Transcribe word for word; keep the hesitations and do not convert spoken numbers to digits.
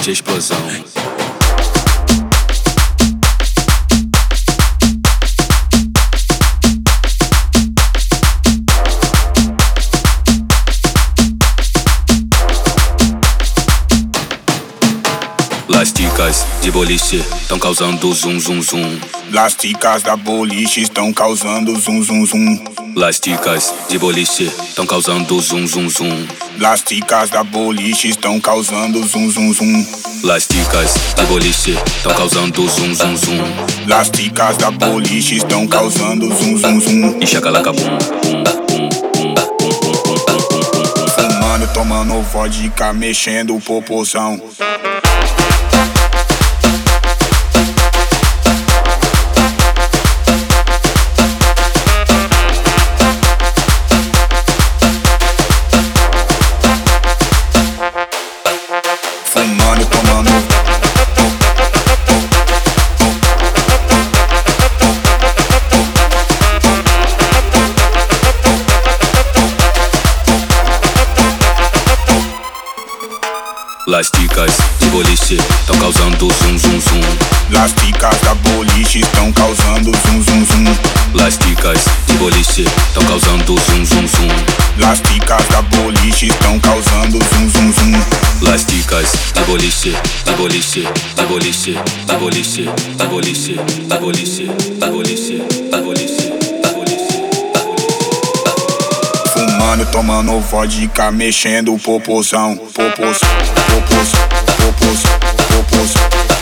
de explosão. Las ticas de boliche tão causando zum zum zum. Las ticas da boliche estão causando zum zum zum. Las ticas de boliche tão causando zum zum zum. Las ticas da boliche estão causando zum zum zum. Las ticas de boliche tão causando zum zum zum. Las ticas da boliche estão causando zum zum zum. E chacalaca bum bum bum bum bum bum bum. Fumando, tomando vodka, mexendo o popozão. Fumando, tomando. Las ticas de boliche tão causando zum zum zum. Las ticas da boliche estão causando zum zum zum. Las ticas de boliche tão causando zum zum zum. Las ticas da boliche estão causando zum zum zum. Las ticas de boliche, de boliche, de boliche, de boliche, de boliche, de boliche, de boliche, de boliche, de boliche. Fumando, tomando vodka, mexendo o popozão. Popozão, popozão, popozão, popozão.